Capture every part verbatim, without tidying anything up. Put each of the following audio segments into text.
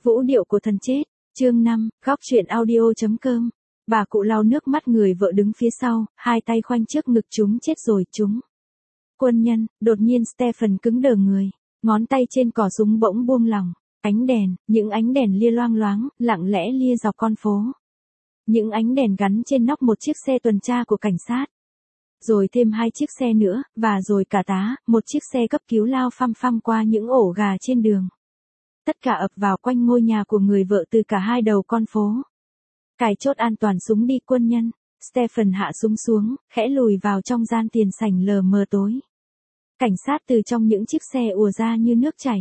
Vũ điệu của thần chết, chương năm, góc truyện audio.com. Bà cụ lau nước mắt người vợ đứng phía sau, hai tay khoanh trước ngực. Chúng chết rồi, chúng. Quân nhân, đột nhiên Stephen cứng đờ người, ngón tay trên cò súng bỗng buông lỏng. Ánh đèn, những ánh đèn lia loang loáng, lặng lẽ lia dọc con phố. Những ánh đèn gắn trên nóc một chiếc xe tuần tra của cảnh sát. Rồi thêm hai chiếc xe nữa, và rồi cả tá, một chiếc xe cấp cứu lao phăm phăm qua những ổ gà trên đường. Tất cả ập vào quanh ngôi nhà của người vợ từ cả hai đầu con phố. Cài chốt an toàn súng đi quân nhân. Stephen hạ súng xuống, khẽ lùi vào trong gian tiền sảnh lờ mờ tối. Cảnh sát từ trong những chiếc xe ùa ra như nước chảy.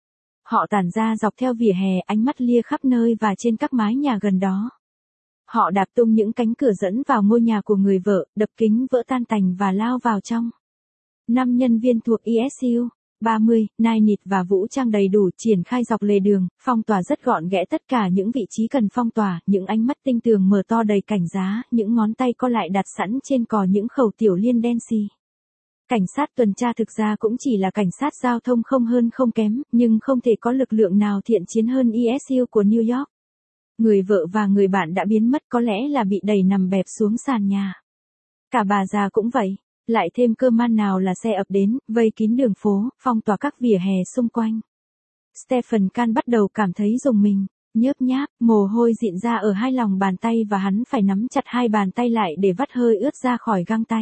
Họ tản ra dọc theo vỉa hè, ánh mắt lia khắp nơi và trên các mái nhà gần đó. Họ đạp tung những cánh cửa dẫn vào ngôi nhà của người vợ, đập kính vỡ tan tành và lao vào trong. Năm nhân viên thuộc i ét u ba mươi, Ninit và vũ trang đầy đủ triển khai dọc lề đường, phong tỏa rất gọn ghẽ tất cả những vị trí cần phong tỏa, những ánh mắt tinh tường mở to đầy cảnh giá, những ngón tay co lại đặt sẵn trên cò những khẩu tiểu liên đen xì. Cảnh sát tuần tra thực ra cũng chỉ là cảnh sát giao thông không hơn không kém, nhưng không thể có lực lượng nào thiện chiến hơn i ét u của New York. Người vợ và người bạn đã biến mất, có lẽ là bị đẩy nằm bẹp xuống sàn nhà. Cả bà già cũng vậy. Lại thêm cơ man nào là xe ập đến, vây kín đường phố, phong tỏa các vỉa hè xung quanh. Stephen Can bắt đầu cảm thấy rùng mình, nhớp nháp, mồ hôi dịn ra ở hai lòng bàn tay và hắn phải nắm chặt hai bàn tay lại để vắt hơi ướt ra khỏi găng tay.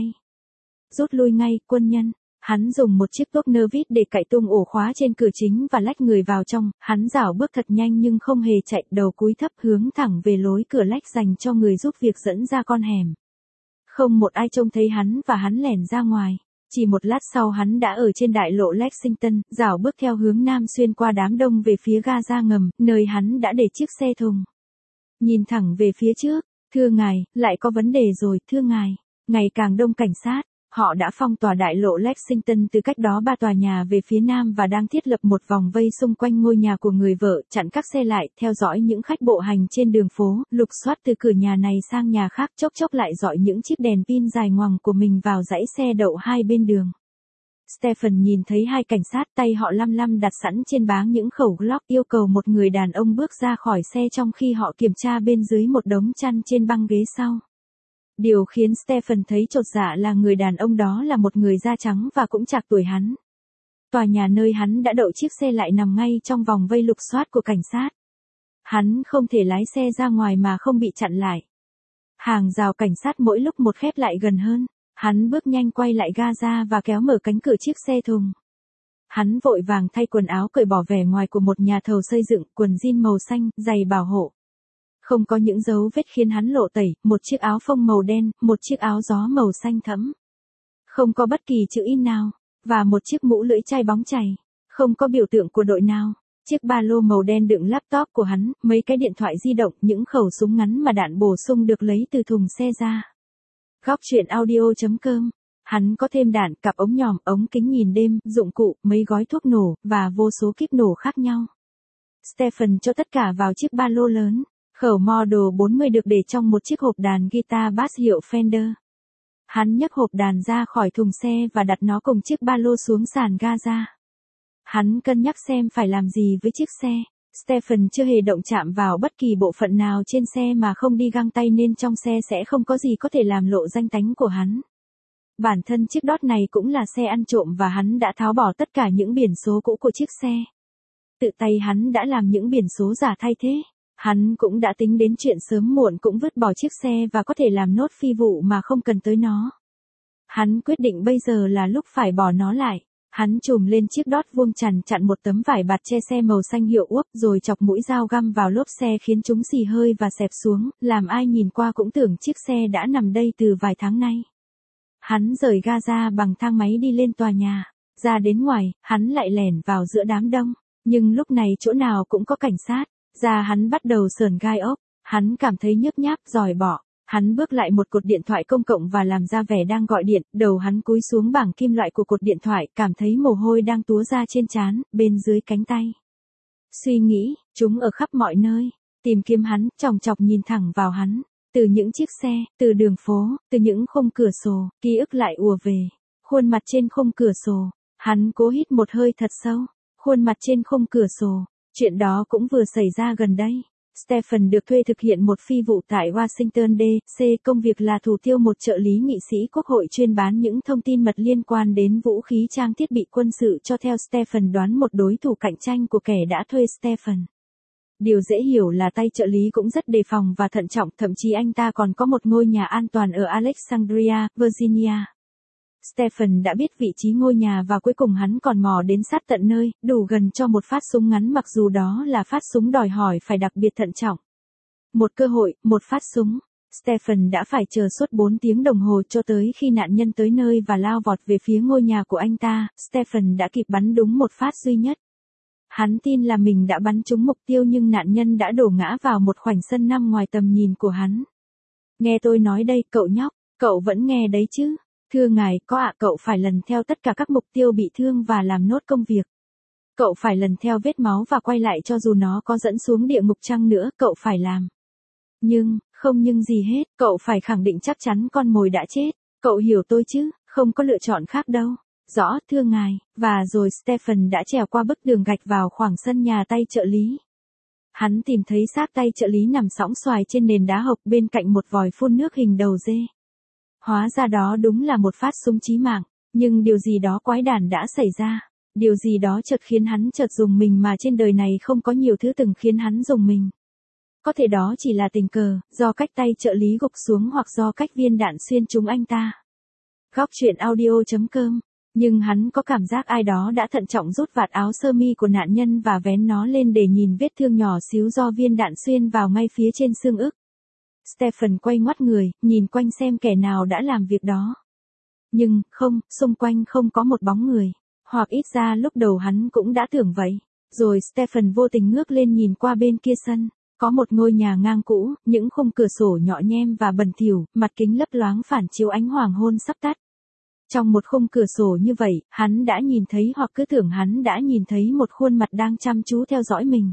Rút lui ngay, quân nhân. Hắn dùng một chiếc tuốc nơ vít để cạy tung ổ khóa trên cửa chính và lách người vào trong. Hắn rảo bước thật nhanh nhưng không hề chạy, đầu cúi thấp hướng thẳng về lối cửa lách dành cho người giúp việc dẫn ra con hẻm. Không một ai trông thấy hắn và hắn lẻn ra ngoài. Chỉ một lát sau hắn đã ở trên đại lộ Lexington, rảo bước theo hướng nam xuyên qua đám đông về phía ga ra ngầm, nơi hắn đã để chiếc xe thùng. Nhìn thẳng về phía trước, thưa ngài, lại có vấn đề rồi, thưa ngài. Ngày càng đông cảnh sát, họ đã phong tỏa đại lộ Lexington từ cách đó ba tòa nhà về phía nam và đang thiết lập một vòng vây xung quanh ngôi nhà của người vợ, chặn các xe lại, theo dõi những khách bộ hành trên đường phố, lục soát từ cửa nhà này sang nhà khác, chốc chốc lại dọi những chiếc đèn pin dài ngoằng của mình vào dãy xe đậu hai bên đường. Stephen nhìn thấy hai cảnh sát, tay họ lăm lăm đặt sẵn trên báng những khẩu Glock, yêu cầu một người đàn ông bước ra khỏi xe trong khi họ kiểm tra bên dưới một đống chăn trên băng ghế sau. Điều khiến Stephen thấy chột dạ là người đàn ông đó là một người da trắng và cũng chạc tuổi hắn. Tòa nhà nơi hắn đã đậu chiếc xe lại nằm ngay trong vòng vây lục soát của cảnh sát. Hắn không thể lái xe ra ngoài mà không bị chặn lại. Hàng rào cảnh sát mỗi lúc một khép lại gần hơn. Hắn bước nhanh quay lại ga ra và kéo mở cánh cửa chiếc xe thùng. Hắn vội vàng thay quần áo cởi bỏ vẻ ngoài của một nhà thầu xây dựng, quần jean màu xanh, giày bảo hộ. Không có những dấu vết khiến hắn lộ tẩy, một chiếc áo phông màu đen, một chiếc áo gió màu xanh thẫm. Không có bất kỳ chữ in nào, và một chiếc mũ lưỡi chai bóng chảy. Không có biểu tượng của đội nào. Chiếc ba lô màu đen đựng laptop của hắn, mấy cái điện thoại di động, những khẩu súng ngắn mà đạn bổ sung được lấy từ thùng xe ra. Góc truyện audio.com. Hắn có thêm đạn, cặp ống nhòm, ống kính nhìn đêm, dụng cụ, mấy gói thuốc nổ, và vô số kíp nổ khác nhau. Stephen cho tất cả vào chiếc ba lô lớn. Khẩu Model bốn mươi được để trong một chiếc hộp đàn guitar bass hiệu Fender. Hắn nhấc hộp đàn ra khỏi thùng xe và đặt nó cùng chiếc ba lô xuống sàn ga ra. Hắn cân nhắc xem phải làm gì với chiếc xe. Stephen chưa hề động chạm vào bất kỳ bộ phận nào trên xe mà không đi găng tay nên trong xe sẽ không có gì có thể làm lộ danh tánh của hắn. Bản thân chiếc Dodge này cũng là xe ăn trộm và hắn đã tháo bỏ tất cả những biển số cũ của chiếc xe. Tự tay hắn đã làm những biển số giả thay thế. Hắn cũng đã tính đến chuyện sớm muộn cũng vứt bỏ chiếc xe và có thể làm nốt phi vụ mà không cần tới nó. Hắn quyết định bây giờ là lúc phải bỏ nó lại. Hắn chùm lên chiếc Dodge vuông chằn chặn một tấm vải bạt che xe màu xanh hiệu Úc rồi chọc mũi dao găm vào lốp xe khiến chúng xì hơi và xẹp xuống, làm ai nhìn qua cũng tưởng chiếc xe đã nằm đây từ vài tháng nay. Hắn rời ga ra bằng thang máy đi lên tòa nhà. Ra đến ngoài, hắn lại lẻn vào giữa đám đông. Nhưng lúc này chỗ nào cũng có cảnh sát. Da hắn bắt đầu sờn gai ốc, hắn cảm thấy nhớp nháp, dòi bỏ. Hắn bước lại một cột điện thoại công cộng và làm ra vẻ đang gọi điện, đầu hắn cúi xuống bảng kim loại của cột điện thoại, cảm thấy mồ hôi đang túa ra trên trán, bên dưới cánh tay. Suy nghĩ, chúng ở khắp mọi nơi, tìm kiếm hắn, chòng chọc nhìn thẳng vào hắn, từ những chiếc xe, từ đường phố, từ những khung cửa sổ, ký ức lại ùa về, khuôn mặt trên khung cửa sổ, hắn cố hít một hơi thật sâu, khuôn mặt trên khung cửa sổ. Chuyện đó cũng vừa xảy ra gần đây. Stephen được thuê thực hiện một phi vụ tại Washington đê xê, công việc là thủ tiêu một trợ lý nghị sĩ quốc hội chuyên bán những thông tin mật liên quan đến vũ khí trang thiết bị quân sự cho theo Stephen đoán một đối thủ cạnh tranh của kẻ đã thuê Stephen. Điều dễ hiểu là tay trợ lý cũng rất đề phòng và thận trọng, thậm chí anh ta còn có một ngôi nhà an toàn ở Alexandria, Virginia. Stephen đã biết vị trí ngôi nhà và cuối cùng hắn còn mò đến sát tận nơi, đủ gần cho một phát súng ngắn mặc dù đó là phát súng đòi hỏi phải đặc biệt thận trọng. Một cơ hội, một phát súng. Stephen đã phải chờ suốt bốn tiếng đồng hồ cho tới khi nạn nhân tới nơi và lao vọt về phía ngôi nhà của anh ta, Stephen đã kịp bắn đúng một phát duy nhất. Hắn tin là mình đã bắn trúng mục tiêu nhưng nạn nhân đã đổ ngã vào một khoảnh sân nằm ngoài tầm nhìn của hắn. Nghe tôi nói đây, cậu nhóc, cậu vẫn nghe đấy chứ? Thưa ngài, có ạ, cậu phải lần theo tất cả các mục tiêu bị thương và làm nốt công việc. Cậu phải lần theo vết máu và quay lại cho dù nó có dẫn xuống địa ngục chăng nữa, cậu phải làm. Nhưng, không nhưng gì hết, cậu phải khẳng định chắc chắn con mồi đã chết. Cậu hiểu tôi chứ, không có lựa chọn khác đâu. Rõ, thưa ngài, và rồi Stephen đã trèo qua bức đường gạch vào khoảng sân nhà tay trợ lý. Hắn tìm thấy xác tay trợ lý nằm sõng xoài trên nền đá hộc bên cạnh một vòi phun nước hình đầu dê. Hóa ra đó đúng là một phát súng chí mạng, nhưng điều gì đó quái đản đã xảy ra. Điều gì đó chợt khiến hắn chợt dùng mình mà trên đời này không có nhiều thứ từng khiến hắn dùng mình. Có thể đó chỉ là tình cờ, do cách tay trợ lý gục xuống hoặc do cách viên đạn xuyên trúng anh ta. Góc truyện audio chấm com. Nhưng hắn có cảm giác ai đó đã thận trọng rút vạt áo sơ mi của nạn nhân và vén nó lên để nhìn vết thương nhỏ xíu do viên đạn xuyên vào ngay phía trên xương ức. Stephen quay ngoắt người, nhìn quanh xem kẻ nào đã làm việc đó. Nhưng, không, xung quanh không có một bóng người. Hoặc ít ra lúc đầu hắn cũng đã tưởng vậy. Rồi Stephen vô tình ngước lên nhìn qua bên kia sân. Có một ngôi nhà ngang cũ, những khung cửa sổ nhọ nhem và bẩn thỉu, mặt kính lấp loáng phản chiếu ánh hoàng hôn sắp tắt. Trong một khung cửa sổ như vậy, hắn đã nhìn thấy hoặc cứ tưởng hắn đã nhìn thấy một khuôn mặt đang chăm chú theo dõi mình.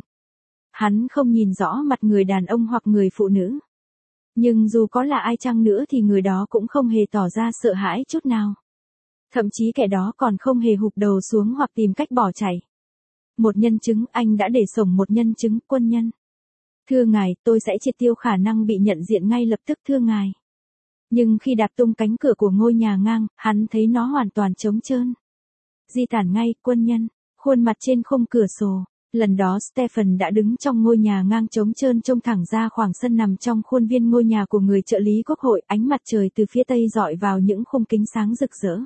Hắn không nhìn rõ mặt người đàn ông hoặc người phụ nữ. Nhưng dù có là ai chăng nữa thì người đó cũng không hề tỏ ra sợ hãi chút nào. Thậm chí kẻ đó còn không hề hụp đầu xuống hoặc tìm cách bỏ chạy. Một nhân chứng, anh đã để sổng một nhân chứng, quân nhân. Thưa ngài, tôi sẽ triệt tiêu khả năng bị nhận diện ngay lập tức, thưa ngài. Nhưng khi đạp tung cánh cửa của ngôi nhà ngang, hắn thấy nó hoàn toàn trống trơn. Di tản ngay, quân nhân, khuôn mặt trên khung cửa sổ. Lần đó Stephen đã đứng trong ngôi nhà ngang trống trơn trông thẳng ra khoảng sân nằm trong khuôn viên ngôi nhà của người trợ lý quốc hội, ánh mặt trời từ phía tây rọi vào những khung kính sáng rực rỡ.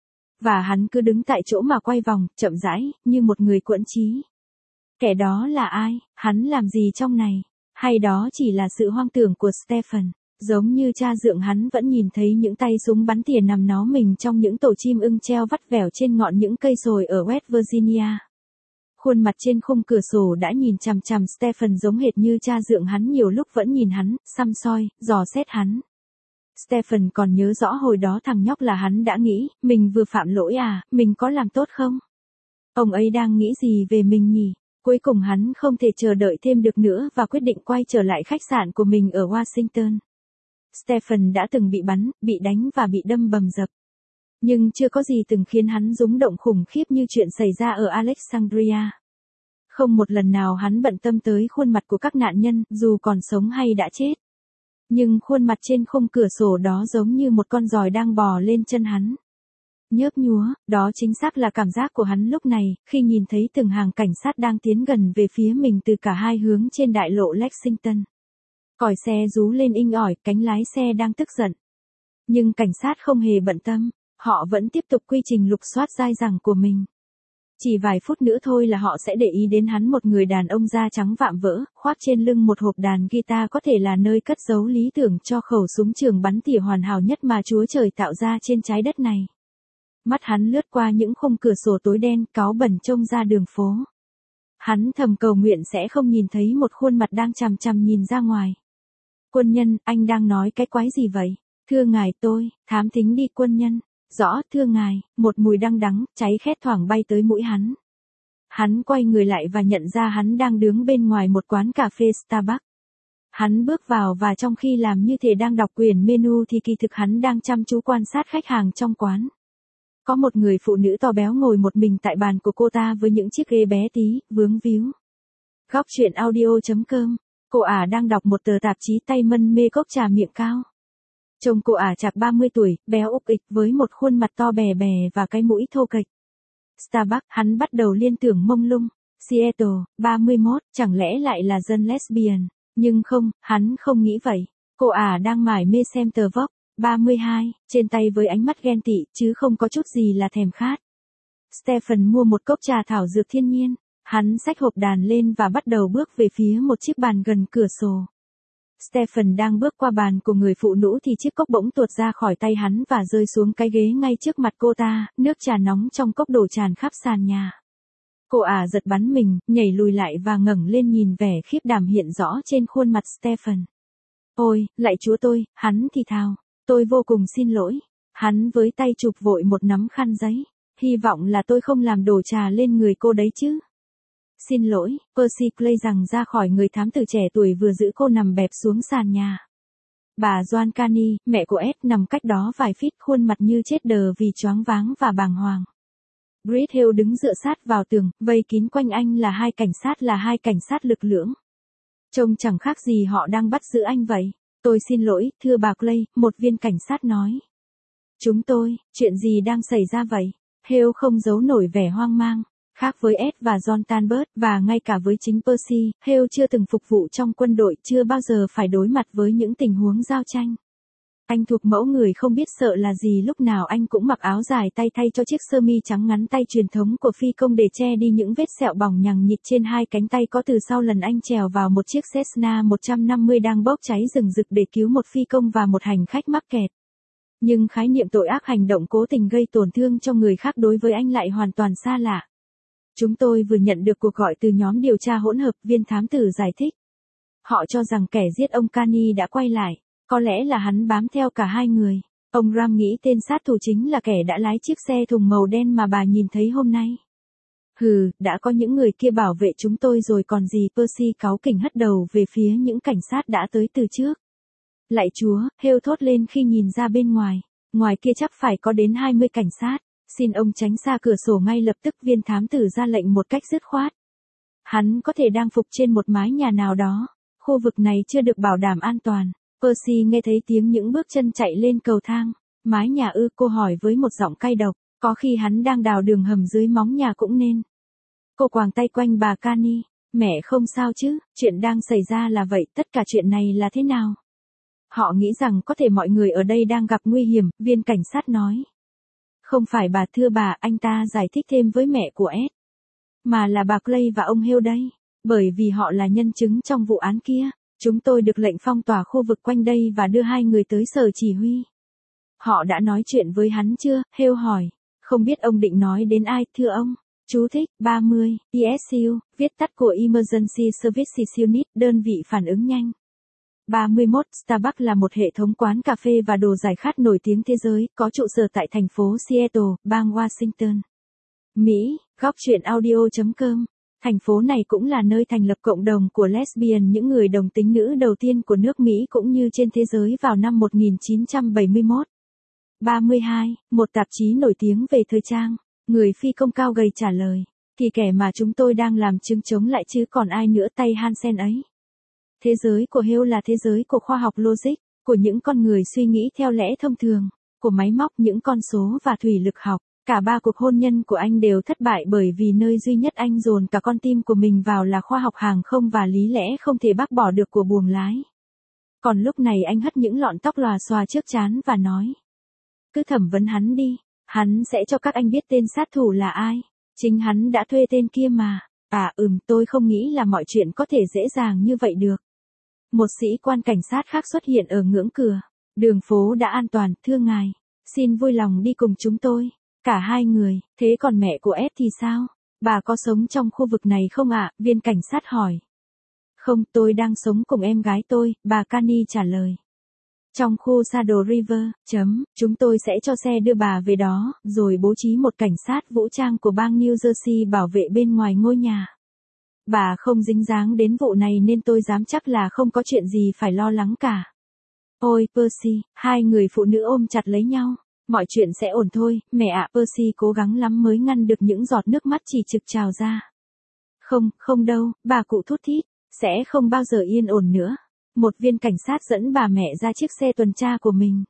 Và hắn cứ đứng tại chỗ mà quay vòng, chậm rãi, như một người cuộn trí. Kẻ đó là ai? Hắn làm gì trong này? Hay đó chỉ là sự hoang tưởng của Stephen? Giống như cha dượng hắn vẫn nhìn thấy những tay súng bắn tỉa nằm nó mình trong những tổ chim ưng treo vắt vẻo trên ngọn những cây sồi ở West Virginia. Khuôn mặt trên khung cửa sổ đã nhìn chằm chằm Stephen giống hệt như cha dượng hắn nhiều lúc vẫn nhìn hắn, săm soi, dò xét hắn. Stephen còn nhớ rõ hồi đó thằng nhóc là hắn đã nghĩ, mình vừa phạm lỗi à, mình có làm tốt không? Ông ấy đang nghĩ gì về mình nhỉ? Cuối cùng hắn không thể chờ đợi thêm được nữa và quyết định quay trở lại khách sạn của mình ở Washington. Stephen đã từng bị bắn, bị đánh và bị đâm bầm dập. Nhưng chưa có gì từng khiến hắn rúng động khủng khiếp như chuyện xảy ra ở Alexandria. Không một lần nào hắn bận tâm tới khuôn mặt của các nạn nhân, dù còn sống hay đã chết. Nhưng khuôn mặt trên khung cửa sổ đó giống như một con giòi đang bò lên chân hắn. Nhớp nhúa, đó chính xác là cảm giác của hắn lúc này, khi nhìn thấy từng hàng cảnh sát đang tiến gần về phía mình từ cả hai hướng trên đại lộ Lexington. Còi xe rú lên inh ỏi, cánh lái xe đang tức giận. Nhưng cảnh sát không hề bận tâm, họ vẫn tiếp tục quy trình lục soát dai dẳng của mình. Chỉ vài phút nữa thôi là họ sẽ để ý đến hắn, một người đàn ông da trắng vạm vỡ, khoác trên lưng một hộp đàn guitar có thể là nơi cất giấu lý tưởng cho khẩu súng trường bắn tỉa hoàn hảo nhất mà Chúa Trời tạo ra trên trái đất này. Mắt hắn lướt qua những khung cửa sổ tối đen, cáu bẩn trông ra đường phố. Hắn thầm cầu nguyện sẽ không nhìn thấy một khuôn mặt đang chằm chằm nhìn ra ngoài. Quân nhân, anh đang nói cái quái gì vậy? Thưa ngài, tôi, thám thính đi quân nhân. Rõ, thưa ngài, một mùi đăng đắng, cháy khét thoảng bay tới mũi hắn. Hắn quay người lại và nhận ra hắn đang đứng bên ngoài một quán cà phê Starbucks. Hắn bước vào và trong khi làm như thể đang đọc quyển menu thì kỳ thực hắn đang chăm chú quan sát khách hàng trong quán. Có một người phụ nữ to béo ngồi một mình tại bàn của cô ta với những chiếc ghế bé tí, vướng víu. Góc chuyện audio.com. Cô ả đang đọc một tờ tạp chí tay mân mê cốc trà miệng cao. Trông cô ả chạc ba mươi tuổi, béo ục ịch với một khuôn mặt to bè bè và cái mũi thô kệch. Starbucks, hắn bắt đầu liên tưởng mông lung. Seattle, ba mươi mốt, chẳng lẽ lại là dân lesbian? Nhưng không, hắn không nghĩ vậy. Cô ả đang mải mê xem tờ Vogue, ba mươi hai, trên tay với ánh mắt ghen tị, chứ không có chút gì là thèm khát. Stephen mua một cốc trà thảo dược thiên nhiên. Hắn xách hộp đàn lên và bắt đầu bước về phía một chiếc bàn gần cửa sổ. Stephen đang bước qua bàn của người phụ nữ thì chiếc cốc bỗng tuột ra khỏi tay hắn và rơi xuống cái ghế ngay trước mặt cô ta, nước trà nóng trong cốc đổ tràn khắp sàn nhà. Cô ả giật bắn mình, nhảy lùi lại và ngẩng lên nhìn vẻ khiếp đảm hiện rõ trên khuôn mặt Stephen. Ôi, lạy chúa tôi, hắn thì thào, tôi vô cùng xin lỗi. Hắn với tay chụp vội một nắm khăn giấy, hy vọng là tôi không làm đổ trà lên người cô đấy chứ. Xin lỗi, Percy Clay rằng ra khỏi người thám tử trẻ tuổi vừa giữ cô nằm bẹp xuống sàn nhà. Bà Joan Canny, mẹ của Ed, nằm cách đó vài feet, khuôn mặt như chết đờ vì choáng váng và bàng hoàng. Brit Hill đứng dựa sát vào tường, vây kín quanh anh là hai cảnh sát là hai cảnh sát lực lưỡng. Trông chẳng khác gì họ đang bắt giữ anh vậy. Tôi xin lỗi, thưa bà Clay, một viên cảnh sát nói. Chúng tôi, chuyện gì đang xảy ra vậy? Hill không giấu nổi vẻ hoang mang. Khác với Ed và John Talbot, và ngay cả với chính Percy, Hill chưa từng phục vụ trong quân đội, chưa bao giờ phải đối mặt với những tình huống giao tranh. Anh thuộc mẫu người không biết sợ là gì, lúc nào anh cũng mặc áo dài tay thay cho chiếc sơ mi trắng ngắn tay truyền thống của phi công để che đi những vết sẹo bỏng nhằng nhịt trên hai cánh tay có từ sau lần anh trèo vào một chiếc Cessna một trăm năm mươi đang bốc cháy rừng rực để cứu một phi công và một hành khách mắc kẹt. Nhưng khái niệm tội ác, hành động cố tình gây tổn thương cho người khác đối với anh lại hoàn toàn xa lạ. Chúng tôi vừa nhận được cuộc gọi từ nhóm điều tra hỗn hợp, viên thám tử giải thích. Họ cho rằng kẻ giết ông Canny đã quay lại, có lẽ là hắn bám theo cả hai người. Ông Ram nghĩ tên sát thủ chính là kẻ đã lái chiếc xe thùng màu đen mà bà nhìn thấy hôm nay. Hừ, đã có những người kia bảo vệ chúng tôi rồi còn gì. Percy cáu kỉnh hất đầu về phía những cảnh sát đã tới từ trước. Lạy chúa, Hill thốt lên khi nhìn ra bên ngoài. Ngoài kia chắc phải có đến hai mươi cảnh sát. Xin ông tránh xa cửa sổ ngay lập tức, viên thám tử ra lệnh một cách dứt khoát. Hắn có thể đang phục trên một mái nhà nào đó. Khu vực này chưa được bảo đảm an toàn. Percy nghe thấy tiếng những bước chân chạy lên cầu thang. Mái nhà ư? Cô hỏi với một giọng cay độc. Có khi hắn đang đào đường hầm dưới móng nhà cũng nên. Cô quàng tay quanh bà Canny. Mẹ không sao chứ? Chuyện đang xảy ra là vậy, tất cả chuyện này là thế nào? Họ nghĩ rằng có thể mọi người ở đây đang gặp nguy hiểm, viên cảnh sát nói. Không phải bà, thưa bà, anh ta giải thích thêm với mẹ của Ed. Mà là bà Clay và ông Hill đây. Bởi vì họ là nhân chứng trong vụ án kia. Chúng tôi được lệnh phong tỏa khu vực quanh đây và đưa hai người tới sở chỉ huy. Họ đã nói chuyện với hắn chưa? Hill hỏi. Không biết ông định nói đến ai, thưa ông. Chú thích, ba mươi, E S U, viết tắt của Emergency Services Unit, đơn vị phản ứng nhanh. ba mươi mốt, Starbucks là một hệ thống quán cà phê và đồ giải khát nổi tiếng thế giới, có trụ sở tại thành phố Seattle, bang Washington, Mỹ. Góc chuyện audio.com. Thành phố này cũng là nơi thành lập cộng đồng của lesbian, những người đồng tính nữ đầu tiên của nước Mỹ cũng như trên thế giới vào năm một nghìn chín trăm bảy mươi mốt. ba mươi hai, một tạp chí nổi tiếng về thời trang. Người phi công cao gầy trả lời. Thì kẻ mà chúng tôi đang làm chứng chống lại chứ còn ai nữa, tay Hansen ấy. Thế giới của Hill là thế giới của khoa học logic, của những con người suy nghĩ theo lẽ thông thường, của máy móc, những con số và thủy lực học. Cả ba cuộc hôn nhân của anh đều thất bại bởi vì nơi duy nhất anh dồn cả con tim của mình vào là khoa học hàng không và lý lẽ không thể bác bỏ được của buồng lái. Còn lúc này anh hất những lọn tóc lòa xòa trước trán và nói. Cứ thẩm vấn hắn đi, hắn sẽ cho các anh biết tên sát thủ là ai. Chính hắn đã thuê tên kia mà. À ừm, tôi không nghĩ là mọi chuyện có thể dễ dàng như vậy được. Một sĩ quan cảnh sát khác xuất hiện ở ngưỡng cửa. Đường phố đã an toàn, thưa ngài. Xin vui lòng đi cùng chúng tôi. Cả hai người, thế còn mẹ của Ed thì sao? Bà có sống trong khu vực này không ạ? Viên cảnh sát hỏi. Không, tôi đang sống cùng em gái tôi, bà Canny trả lời. Trong khu Saddle River, chấm, chúng tôi sẽ cho xe đưa bà về đó, rồi bố trí một cảnh sát vũ trang của bang New Jersey bảo vệ bên ngoài ngôi nhà. Bà không dính dáng đến vụ này nên tôi dám chắc là không có chuyện gì phải lo lắng cả. Ôi Percy, hai người phụ nữ ôm chặt lấy nhau. Mọi chuyện sẽ ổn thôi, mẹ ạ. Percy cố gắng lắm mới ngăn được những giọt nước mắt chỉ trực trào ra. Không, không đâu, bà cụ thút thít, sẽ không bao giờ yên ổn nữa. Một viên cảnh sát dẫn bà mẹ ra chiếc xe tuần tra của mình.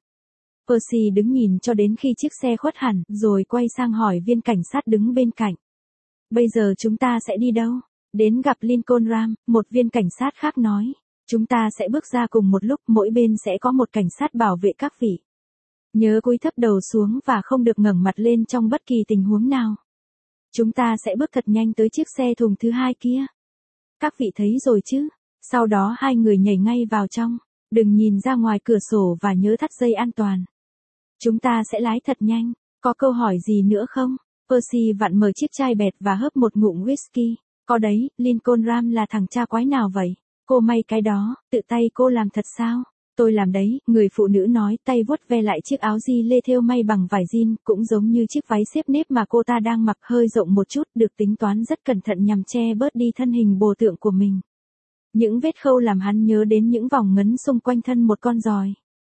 Percy đứng nhìn cho đến khi chiếc xe khuất hẳn, rồi quay sang hỏi viên cảnh sát đứng bên cạnh. Bây giờ chúng ta sẽ đi đâu? Đến gặp Lincoln Ram, một viên cảnh sát khác nói. Chúng ta sẽ bước ra cùng một lúc, mỗi bên sẽ có một cảnh sát bảo vệ các vị. Nhớ cúi thấp đầu xuống và không được ngẩng mặt lên trong bất kỳ tình huống nào. Chúng ta sẽ bước thật nhanh tới chiếc xe thùng thứ hai kia. Các vị thấy rồi chứ? Sau đó hai người nhảy ngay vào trong. Đừng nhìn ra ngoài cửa sổ và nhớ thắt dây an toàn. Chúng ta sẽ lái thật nhanh. Có câu hỏi gì nữa không? Percy vặn mở chiếc chai bẹt và hớp một ngụm whisky. Có đấy, Lincoln Ram là thằng cha quái nào vậy? Cô may cái đó, tự tay cô làm thật sao? Tôi làm đấy, người phụ nữ nói, tay vuốt ve lại chiếc áo di lê thêu may bằng vải jean, cũng giống như chiếc váy xếp nếp mà cô ta đang mặc, hơi rộng một chút, được tính toán rất cẩn thận nhằm che bớt đi thân hình bồ tượng của mình. Những vết khâu làm hắn nhớ đến những vòng ngấn xung quanh thân một con giòi.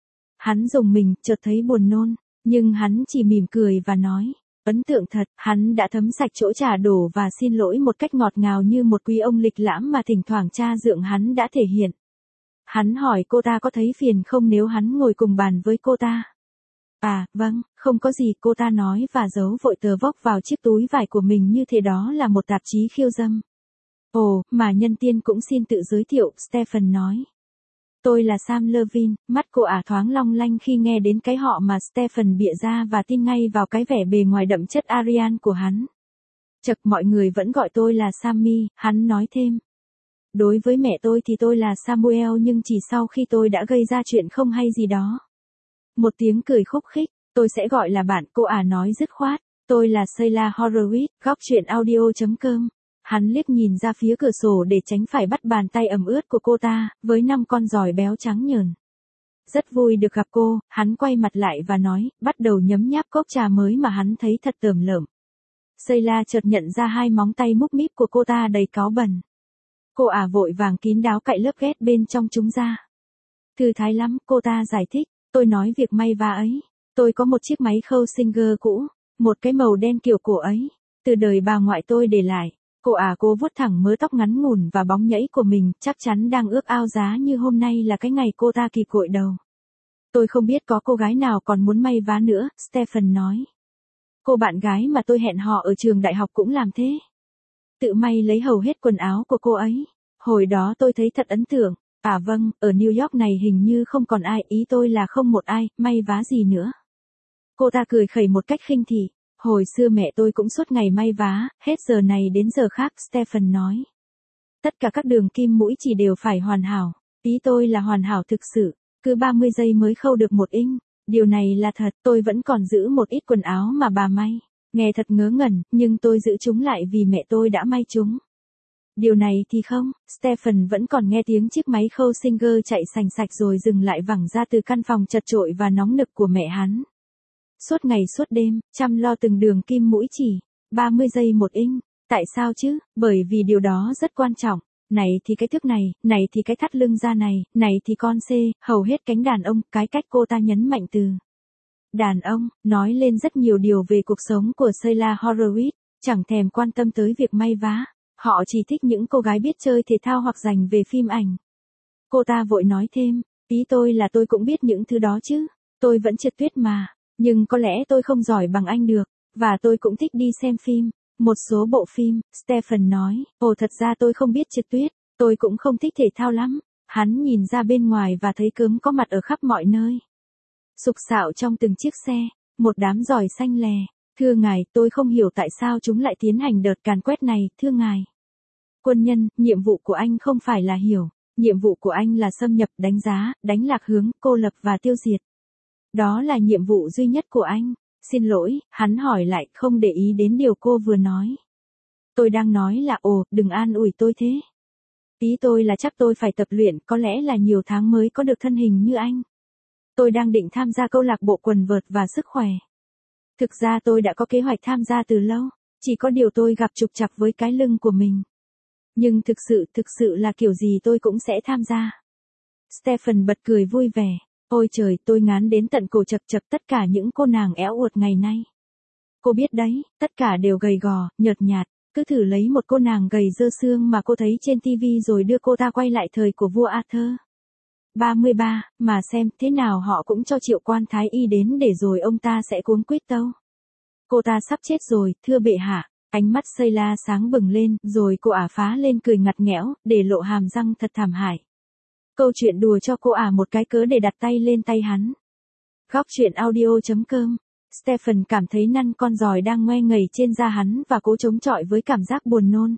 Hắn dùng mình, chợt thấy buồn nôn, nhưng hắn chỉ mỉm cười và nói. Ấn tượng thật, hắn đã thấm sạch chỗ trà đổ và xin lỗi một cách ngọt ngào như một quý ông lịch lãm mà thỉnh thoảng cha dượng hắn đã thể hiện. Hắn hỏi cô ta có thấy phiền không nếu hắn ngồi cùng bàn với cô ta. À, vâng, không có gì, cô ta nói và giấu vội tờ vóc vào chiếc túi vải của mình như thế đó là một tạp chí khiêu dâm. Ồ, mà nhân tiên cũng xin tự giới thiệu, Stephen nói. Tôi là Sam Levin, mắt cô ả thoáng long lanh khi nghe đến cái họ mà Stephen bịa ra và tin ngay vào cái vẻ bề ngoài đậm chất Aryan của hắn. Chật, mọi người vẫn gọi tôi là Sammy, hắn nói thêm. Đối với mẹ tôi thì tôi là Samuel, nhưng chỉ sau khi tôi đã gây ra chuyện không hay gì đó. Một tiếng cười khúc khích, tôi sẽ gọi là bạn, cô ả nói dứt khoát. Tôi là Sheila Horowitz, góc truyện audio chấm com. Hắn liếc nhìn ra phía cửa sổ để tránh phải bắt bàn tay ẩm ướt của cô ta, với năm con giòi béo trắng nhờn. Rất vui được gặp cô, hắn quay mặt lại và nói, bắt đầu nhấm nháp cốc trà mới mà hắn thấy thật tởm lợm. Sheila chợt nhận ra hai móng tay múc míp của cô ta đầy cáu bẩn. Cô ả vội vàng kín đáo cạy lớp ghét bên trong chúng ra. Thư thái lắm, cô ta giải thích, tôi nói việc may vá ấy. Tôi có một chiếc máy khâu Singer cũ, một cái màu đen kiểu cổ ấy, từ đời bà ngoại tôi để lại. Cô ả cố vuốt thẳng mớ tóc ngắn ngủn và bóng nhẫy của mình, chắc chắn đang ước ao giá như hôm nay là cái ngày cô ta kỳ cội đầu. Tôi không biết có cô gái nào còn muốn may vá nữa, Stephen nói. Cô bạn gái mà tôi hẹn hò ở trường đại học cũng làm thế. Tự may lấy hầu hết quần áo của cô ấy. Hồi đó tôi thấy thật ấn tượng. À vâng, ở New York này hình như không còn ai, ý tôi là không một ai, may vá gì nữa. Cô ta cười khẩy một cách khinh thị. Hồi xưa mẹ tôi cũng suốt ngày may vá, hết giờ này đến giờ khác, Stephen nói. Tất cả các đường kim mũi chỉ đều phải hoàn hảo. Ý tôi là hoàn hảo thực sự, cứ ba mươi giây mới khâu được một inch. Điều này là thật, tôi vẫn còn giữ một ít quần áo mà bà may. Nghe thật ngớ ngẩn, nhưng tôi giữ chúng lại vì mẹ tôi đã may chúng. Điều này thì không, Stephen vẫn còn nghe tiếng chiếc máy khâu Singer chạy sành sạch rồi dừng lại vẳng ra từ căn phòng chật chội và nóng nực của mẹ hắn. Suốt ngày suốt đêm, chăm lo từng đường kim mũi chỉ, ba mươi giây một inch. Tại sao chứ? Bởi vì điều đó rất quan trọng. Này thì cái thước này, này thì cái thắt lưng da này, này thì con C, hầu hết cánh đàn ông, cái cách cô ta nhấn mạnh từ đàn ông, nói lên rất nhiều điều về cuộc sống của Sheila Horowitz, chẳng thèm quan tâm tới việc may vá. Họ chỉ thích những cô gái biết chơi thể thao hoặc dành về phim ảnh. Cô ta vội nói thêm, ý tôi là tôi cũng biết những thứ đó chứ, tôi vẫn trượt tuyết mà, nhưng có lẽ tôi không giỏi bằng anh được, và tôi cũng thích đi xem phim, một số bộ phim, Stephen nói, ồ thật ra tôi không biết trượt tuyết, tôi cũng không thích thể thao lắm. Hắn nhìn ra bên ngoài và thấy cớm có mặt ở khắp mọi nơi. Sục sạo trong từng chiếc xe, một đám giòi xanh lè. Thưa ngài, tôi không hiểu tại sao chúng lại tiến hành đợt càn quét này, thưa ngài. Quân nhân, nhiệm vụ của anh không phải là hiểu, nhiệm vụ của anh là xâm nhập, đánh giá, đánh lạc hướng, cô lập và tiêu diệt. Đó là nhiệm vụ duy nhất của anh. Xin lỗi, hắn hỏi lại, không để ý đến điều cô vừa nói. Tôi đang nói là ồ, đừng an ủi tôi thế. Ý tôi là chắc tôi phải tập luyện, có lẽ là nhiều tháng mới có được thân hình như anh. Tôi đang định tham gia câu lạc bộ quần vợt và sức khỏe. Thực ra tôi đã có kế hoạch tham gia từ lâu, chỉ có điều tôi gặp trục trặc với cái lưng của mình. Nhưng thực sự, thực sự là kiểu gì tôi cũng sẽ tham gia. Stephen bật cười vui vẻ. Ôi trời, tôi ngán đến tận cổ chật chật tất cả những cô nàng éo uột ngày nay. Cô biết đấy, tất cả đều gầy gò, nhợt nhạt, cứ thử lấy một cô nàng gầy dơ xương mà cô thấy trên ti vi rồi đưa cô ta quay lại thời của vua Arthur. ba mươi ba, mà xem thế nào họ cũng cho Triệu quan thái y đến để rồi ông ta sẽ cuống quýt tâu. Cô ta sắp chết rồi, thưa bệ hạ. Ánh mắt Sheila sáng bừng lên, rồi cô ả phá lên cười ngặt nghẽo, để lộ hàm răng thật thảm hại. Câu chuyện đùa cho cô ả một cái cớ để đặt tay lên tay hắn. Góc truyện audio chấm com. Stephen cảm thấy năn con giòi đang ngoe ngầy trên da hắn và cố chống chọi với cảm giác buồn nôn.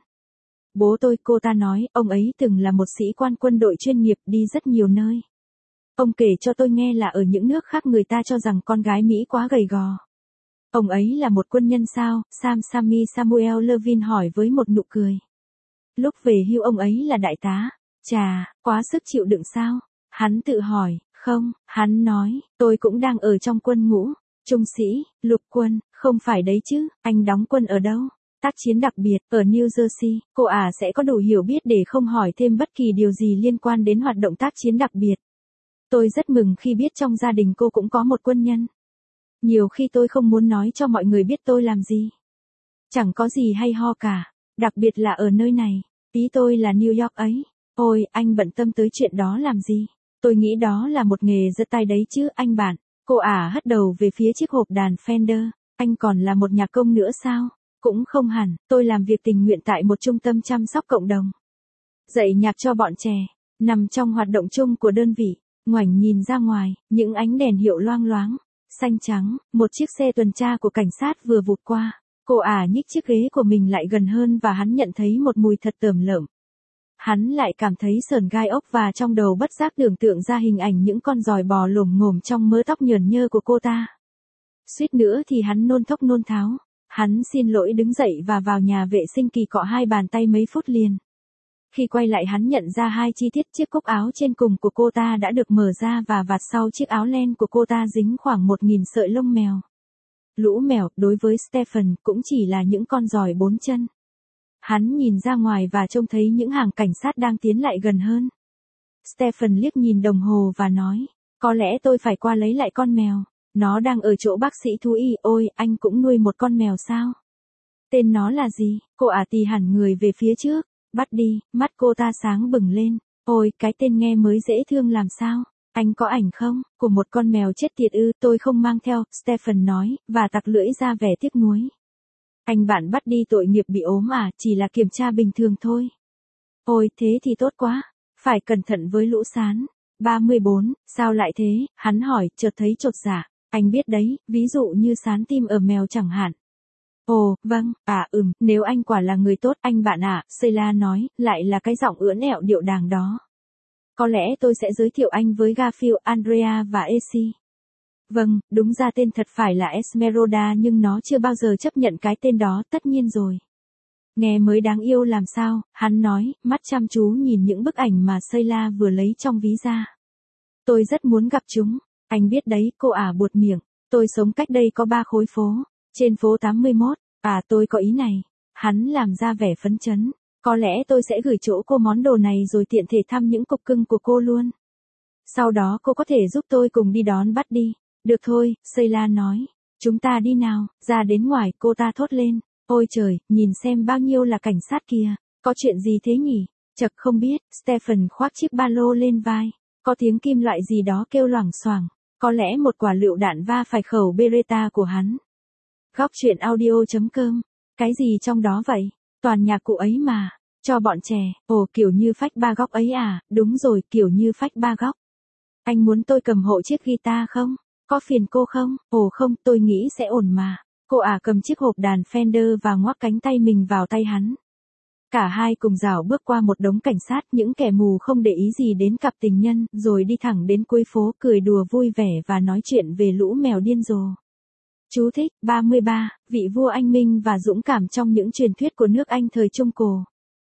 Bố tôi, cô ta nói, ông ấy từng là một sĩ quan quân đội chuyên nghiệp đi rất nhiều nơi. Ông kể cho tôi nghe là ở những nước khác người ta cho rằng con gái Mỹ quá gầy gò. Ông ấy là một quân nhân sao? Sam Sammy Samuel Levin hỏi với một nụ cười. Lúc về hưu ông ấy là đại tá. Chà, quá sức chịu đựng sao? Hắn tự hỏi. Không, hắn nói, tôi cũng đang ở trong quân ngũ. Trung sĩ, lục quân, không phải đấy chứ, anh đóng quân ở đâu? Tác chiến đặc biệt, ở New Jersey, cô ả sẽ có đủ hiểu biết để không hỏi thêm bất kỳ điều gì liên quan đến hoạt động tác chiến đặc biệt. Tôi rất mừng khi biết trong gia đình cô cũng có một quân nhân. Nhiều khi tôi không muốn nói cho mọi người biết tôi làm gì. Chẳng có gì hay ho cả, đặc biệt là ở nơi này, ý tôi là New York ấy. Ôi, anh bận tâm tới chuyện đó làm gì? Tôi nghĩ đó là một nghề giật tay đấy chứ, anh bạn. Cô ả hất đầu về phía chiếc hộp đàn Fender. Anh còn là một nhạc công nữa sao? Cũng không hẳn, tôi làm việc tình nguyện tại một trung tâm chăm sóc cộng đồng. Dạy nhạc cho bọn trẻ, nằm trong hoạt động chung của đơn vị. Ngoảnh nhìn ra ngoài, những ánh đèn hiệu loang loáng, xanh trắng, một chiếc xe tuần tra của cảnh sát vừa vụt qua. Cô ả nhích chiếc ghế của mình lại gần hơn và hắn nhận thấy một mùi thật tởm lợm. Hắn lại cảm thấy sởn gai ốc và trong đầu bất giác tưởng tượng ra hình ảnh những con giòi bò lồm ngồm trong mớ tóc nhờn nhơ của cô ta. Suýt nữa thì hắn nôn thốc nôn tháo. Hắn xin lỗi đứng dậy và vào nhà vệ sinh kỳ cọ hai bàn tay mấy phút liền. Khi quay lại hắn nhận ra hai chi tiết, chiếc cúc áo trên cùng của cô ta đã được mở ra và vạt sau chiếc áo len của cô ta dính khoảng một nghìn sợi lông mèo. Lũ mèo, đối với Stephen, cũng chỉ là những con giòi bốn chân. Hắn nhìn ra ngoài và trông thấy những hàng cảnh sát đang tiến lại gần hơn. Stephen liếc nhìn đồng hồ và nói, có lẽ tôi phải qua lấy lại con mèo. Nó đang ở chỗ bác sĩ thú y. Ôi, anh cũng nuôi một con mèo sao? Tên nó là gì? Cô ả tì hẳn người về phía trước. Bắt đi, mắt cô ta sáng bừng lên. Ôi, cái tên nghe mới dễ thương làm sao? Anh có ảnh không? Của một con mèo chết tiệt ư? Tôi không mang theo, Stephen nói, và tặc lưỡi ra vẻ tiếc nuối. Anh bạn bắt đi tội nghiệp bị ốm à, chỉ là kiểm tra bình thường thôi. Ôi, thế thì tốt quá. Phải cẩn thận với lũ sán. ba mươi bốn, sao lại thế? Hắn hỏi, chợt thấy chột dạ. Anh biết đấy, ví dụ như sán tim ở mèo chẳng hạn. Ồ, vâng, à ừm, nếu anh quả là người tốt anh bạn ạ, à, Sheila nói, lại là cái giọng ưỡn ẹo điệu đàng đó. Có lẽ tôi sẽ giới thiệu anh với Garfield, Andrea và Essie. Vâng, đúng ra tên thật phải là Esmeralda nhưng nó chưa bao giờ chấp nhận cái tên đó, tất nhiên rồi. Nghe mới đáng yêu làm sao, hắn nói, mắt chăm chú nhìn những bức ảnh mà Sheila vừa lấy trong ví ra. Tôi rất muốn gặp chúng. Anh biết đấy, cô ả buột miệng. Tôi sống cách đây có ba khối phố. Trên phố tám mươi mốt. À tôi có ý này. Hắn làm ra vẻ phấn chấn. Có lẽ tôi sẽ gửi chỗ cô món đồ này rồi tiện thể thăm những cục cưng của cô luôn. Sau đó cô có thể giúp tôi cùng đi đón bắt đi. Được thôi, Sheila nói. Chúng ta đi nào. Ra đến ngoài, cô ta thốt lên. Ôi trời, nhìn xem bao nhiêu là cảnh sát kìa. Có chuyện gì thế nhỉ? Chật không biết. Stephen khoác chiếc ba lô lên vai. Có tiếng kim loại gì đó kêu loảng xoảng. Có lẽ một quả lựu đạn va phải khẩu Beretta của hắn. Góc truyện audio chấm com. Cái gì trong đó vậy? Toàn nhạc cụ ấy mà. Cho bọn trẻ. Ồ, kiểu như phách ba góc ấy à? Đúng rồi, kiểu như phách ba góc. Anh muốn tôi cầm hộ chiếc guitar không? Có phiền cô không? Ồ không, tôi nghĩ sẽ ổn mà. Cô ả cầm chiếc hộp đàn Fender và ngoắc cánh tay mình vào tay hắn. Cả hai cùng rảo bước qua một đống cảnh sát, những kẻ mù không để ý gì đến cặp tình nhân, rồi đi thẳng đến cuối phố cười đùa vui vẻ và nói chuyện về lũ mèo điên rồ. Chú thích, ba mươi ba, vị vua anh minh và dũng cảm trong những truyền thuyết của nước Anh thời Trung Cổ.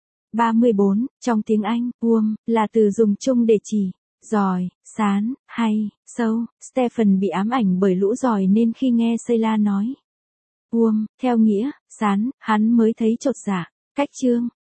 ba mươi bốn, trong tiếng Anh, worm, là từ dùng chung để chỉ, giòi, sán, hay, sâu. Stephen bị ám ảnh bởi lũ giòi nên khi nghe Sheila nói worm, theo nghĩa, sán, hắn mới thấy chột dạ. Cách chương